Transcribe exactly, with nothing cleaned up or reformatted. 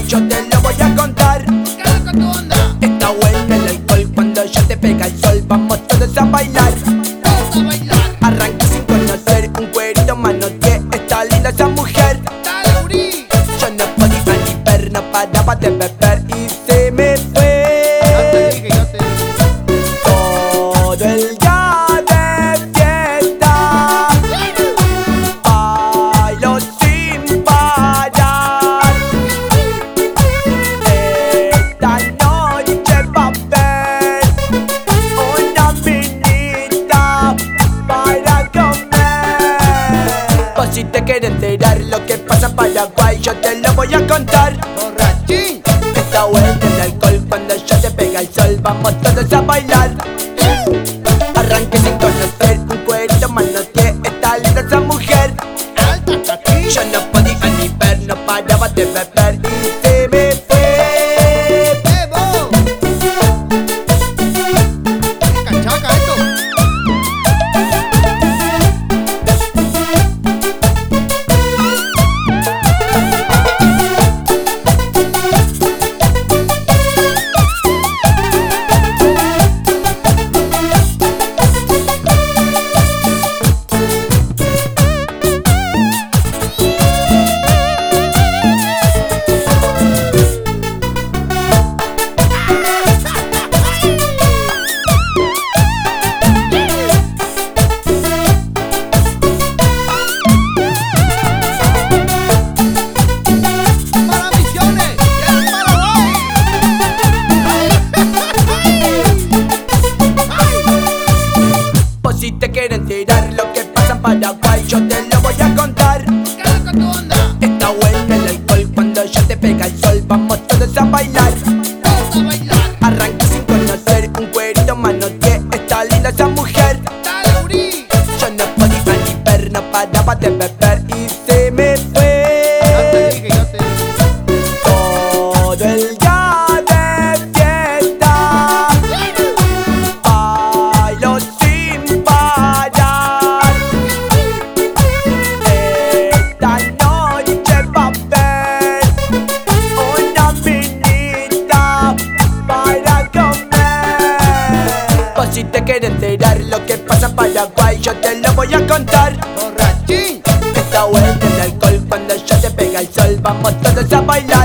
yo te lo voy a contar. ¿Qué loco tu onda? Está bueno el alcohol cuando ya te pega el sol. Vamos todos a bailar. Vamos a bailar. Arranca sin conocer un cuerito manoteé. Está linda esa mujer. Dale, Uri. Yo no podía ni ver, no paraba de beber y se me fue. Ya te dije, ya te dije. Todo el día de fiesta, bailo sin parar. Esta noche va a haber una minita para comer. Pues si te quieres enterar lo que pasa en Paraguay, yo te lo voy a contar. Borrachín. Está bueno el alcohol cuando ya te pega el sol. Vamos todos a bailar. Arranque sin conocer un cuerito manoteé. Está linda esa mujer. Alta taquilla. Yo no podía ni ver, no paraba de beber y se me fue. ¡Bebo! ¡Qué cachaca esto! ¡Para Misiones! ¡Y el Paraguay! Pues si te quieres enterar lo que pasa en Paraguay, yo te lo voy a contar. ¿Qué loco tu onda? Está bueno el alcohol cuando ya te pega el sol. Vamos todos a bailar. Vamos a bailar. Arranca sin conocer un cuerito manoteé. Está linda esa mujer. Dale, Uri. Yo no podía ni ver, no paraba de beber y se me Ya te fue. dije, ya te dije. Todo el día de fiesta, bailo sin parar. Esta noche va a haber una minita para comer. Pues si te quieres enterar lo que pasa en Paraguay, yo te lo voy a contar. Borrachín. Está bueno el alcohol cuando ya te pega el sol. Vamos todos a bailar.